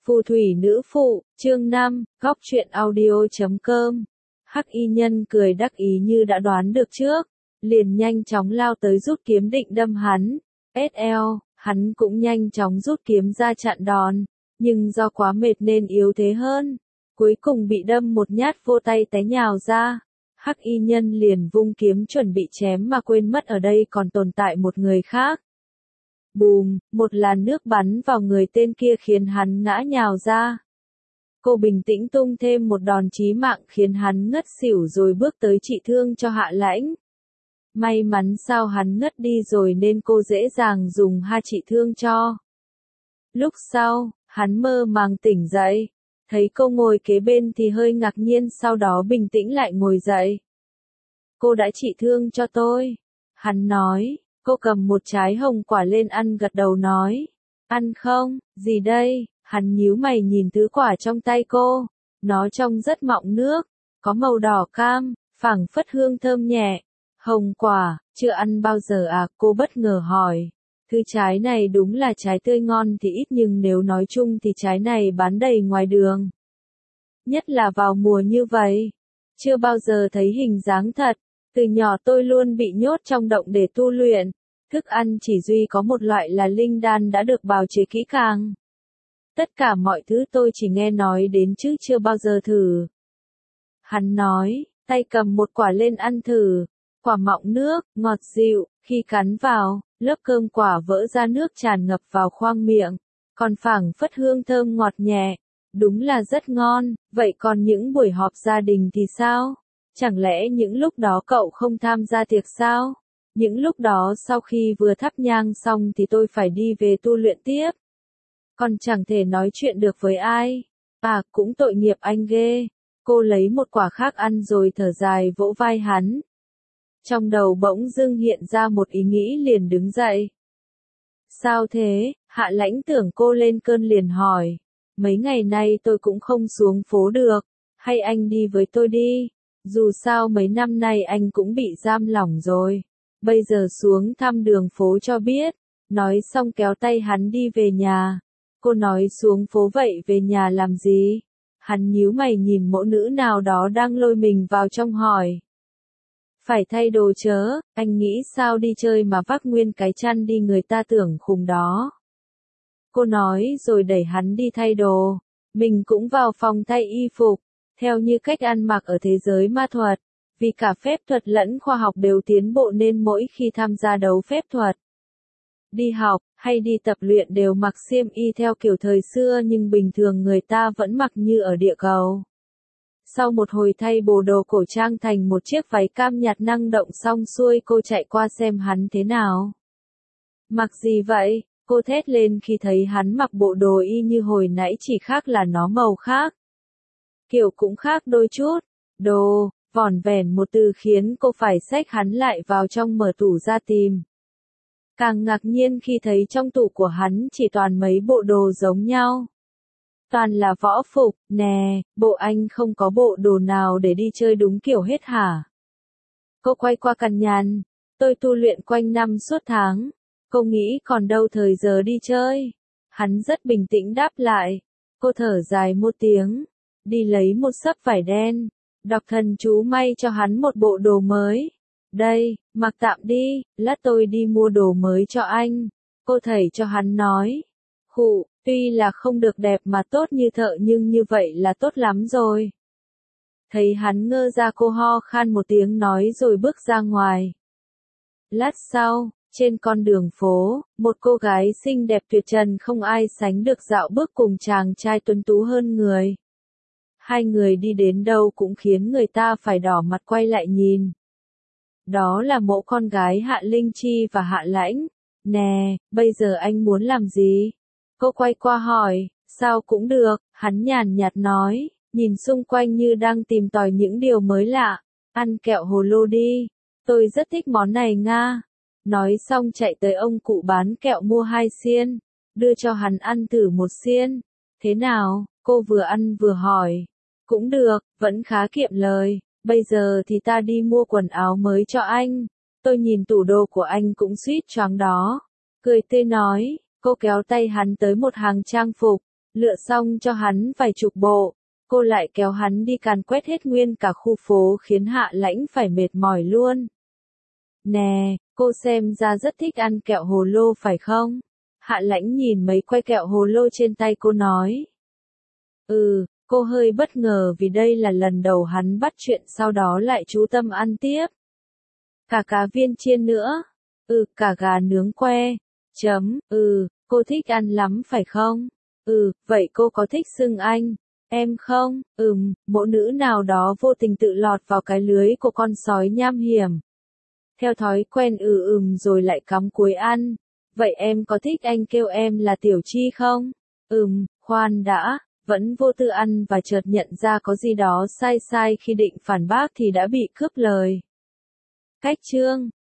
Phù thủy nữ phụ, chương 5, góc truyện audio.com. Hắc y nhân cười đắc ý như đã đoán được trước, liền nhanh chóng lao tới rút kiếm định đâm hắn. SL, hắn cũng nhanh chóng rút kiếm ra chặn đòn, nhưng do quá mệt nên yếu thế hơn. Cuối cùng bị đâm một nhát vô tay té nhào ra. Hắc y nhân liền vung kiếm chuẩn bị chém mà quên mất ở đây còn tồn tại một người khác. Bùm, một làn nước bắn vào người tên kia khiến hắn ngã nhào ra. Cô bình tĩnh tung thêm một đòn chí mạng khiến hắn ngất xỉu rồi bước tới trị thương cho Hạ Lãnh. May mắn sao hắn ngất đi rồi nên cô dễ dàng dùng trị thương cho. Lúc sau, hắn mơ màng tỉnh dậy, thấy cô ngồi kế bên thì hơi ngạc nhiên, sau đó bình tĩnh lại ngồi dậy. Cô đã trị thương cho tôi. Hắn nói. Cô cầm một trái hồng quả lên ăn, gật đầu nói. Ăn không? Gì đây? Hắn nhíu mày nhìn thứ quả trong tay cô. Nó trông rất mọng nước, có màu đỏ cam, phảng phất hương thơm nhẹ. Hồng quả, chưa ăn bao giờ à? Cô bất ngờ hỏi. Thứ trái này đúng là trái tươi ngon thì ít, nhưng nếu nói chung thì trái này bán đầy ngoài đường. Nhất là vào mùa như vậy. Chưa bao giờ thấy hình dáng thật. Từ nhỏ tôi luôn bị nhốt trong động để tu luyện. Thức ăn chỉ duy có một loại là linh đan đã được bào chế kỹ càng. Tất cả mọi thứ tôi chỉ nghe nói đến chứ chưa bao giờ thử. Hắn nói, tay cầm một quả lên ăn thử. Quả mọng nước, ngọt dịu, khi cắn vào, lớp cơm quả vỡ ra, nước tràn ngập vào khoang miệng. Còn phảng phất hương thơm ngọt nhẹ. Đúng là rất ngon. Vậy còn những buổi họp gia đình thì sao? Chẳng lẽ những lúc đó cậu không tham gia tiệc sao? Những lúc đó sau khi vừa thắp nhang xong thì tôi phải đi về tu luyện tiếp. Còn chẳng thể nói chuyện được với ai. À, cũng tội nghiệp anh ghê. Cô lấy một quả khác ăn rồi thở dài vỗ vai hắn. Trong đầu bỗng dưng hiện ra một ý nghĩ, liền đứng dậy. Sao thế? Hạ Lãnh tưởng cô lên cơn liền hỏi. Mấy ngày nay tôi cũng không xuống phố được. Hay anh đi với tôi đi. Dù sao mấy năm nay anh cũng bị giam lỏng rồi. Bây giờ xuống thăm đường phố cho biết. Nói xong kéo tay hắn đi về nhà. Cô nói xuống phố vậy về nhà làm gì? Hắn nhíu mày nhìn mẫu nữ nào đó đang lôi mình vào trong hỏi. Phải thay đồ chớ, anh nghĩ sao đi chơi mà vác nguyên cái chăn đi, người ta tưởng khùng đó. Cô nói rồi đẩy hắn đi thay đồ. Mình cũng vào phòng thay y phục. Theo như cách ăn mặc ở thế giới ma thuật, vì cả phép thuật lẫn khoa học đều tiến bộ nên mỗi khi tham gia đấu phép thuật, đi học, hay đi tập luyện đều mặc xiêm y theo kiểu thời xưa, nhưng bình thường người ta vẫn mặc như ở địa cầu. Sau một hồi thay bộ đồ cổ trang thành một chiếc váy cam nhạt năng động xong xuôi, cô chạy qua xem hắn thế nào. Mặc gì vậy? Cô thét lên khi thấy hắn mặc bộ đồ y như hồi nãy, chỉ khác là nó màu khác. Kiểu cũng khác đôi chút. Đồ, vỏn vẹn một từ khiến cô phải xách hắn lại vào trong, mở tủ ra tìm. Càng ngạc nhiên khi thấy trong tủ của hắn chỉ toàn mấy bộ đồ giống nhau. Toàn là võ phục. Nè, bộ anh không có bộ đồ nào để đi chơi đúng kiểu hết hả? Cô quay qua cằn nhằn. Tôi tu luyện quanh năm suốt tháng. Cô nghĩ còn đâu thời giờ đi chơi. Hắn rất bình tĩnh đáp lại. Cô thở dài một tiếng. Đi lấy một xấp vải đen. Đọc thần chú may cho hắn một bộ đồ mới. Đây, mặc tạm đi, lát tôi đi mua đồ mới cho anh. Cô thầy cho hắn nói. Khụ, tuy là không được đẹp mà tốt như thợ, nhưng như vậy là tốt lắm rồi. Thấy hắn ngơ ra, cô ho khan một tiếng nói rồi bước ra ngoài. Lát sau, trên con đường phố, một cô gái xinh đẹp tuyệt trần không ai sánh được dạo bước cùng chàng trai tuấn tú hơn người. Hai người đi đến đâu cũng khiến người ta phải đỏ mặt quay lại nhìn. Đó là mộ con gái Hạ Linh Chi và Hạ Lãnh. Nè, bây giờ anh muốn làm gì? Cô quay qua hỏi. Sao cũng được, hắn nhàn nhạt nói, nhìn xung quanh như đang tìm tòi những điều mới lạ. Ăn kẹo hồ lô đi. Tôi rất thích món này nga. Nói xong chạy tới ông cụ bán kẹo mua 2 xiên. Đưa cho hắn ăn thử 1 xiên. Thế nào? Cô vừa ăn vừa hỏi. Cũng được, vẫn khá kiệm lời. Bây giờ thì ta đi mua quần áo mới cho anh. Tôi nhìn tủ đồ của anh cũng suýt choáng đó. Cười tươi nói, cô kéo tay hắn tới một hàng trang phục. Lựa xong cho hắn vài chục bộ, cô lại kéo hắn đi càn quét hết nguyên cả khu phố khiến Hạ Lãnh phải mệt mỏi luôn. Nè, cô xem ra rất thích ăn kẹo hồ lô phải không? Hạ Lãnh nhìn mấy que kẹo hồ lô trên tay cô nói. Cô hơi bất ngờ vì đây là lần đầu hắn bắt chuyện sau đó lại chú tâm ăn tiếp. Cả cá viên chiên nữa. Cả gà nướng que. Cô thích ăn lắm phải không? Vậy cô có thích xưng anh? Em không? Mộ nữ nào đó vô tình tự lọt vào cái lưới của con sói nham hiểm. Theo thói quen rồi lại cắm cúi ăn. Vậy em có thích anh kêu em là Tiểu Chi không? Khoan đã, vẫn vô tư ăn và chợt nhận ra có gì đó sai sai khi định phản bác thì đã bị cướp lời. Cách chương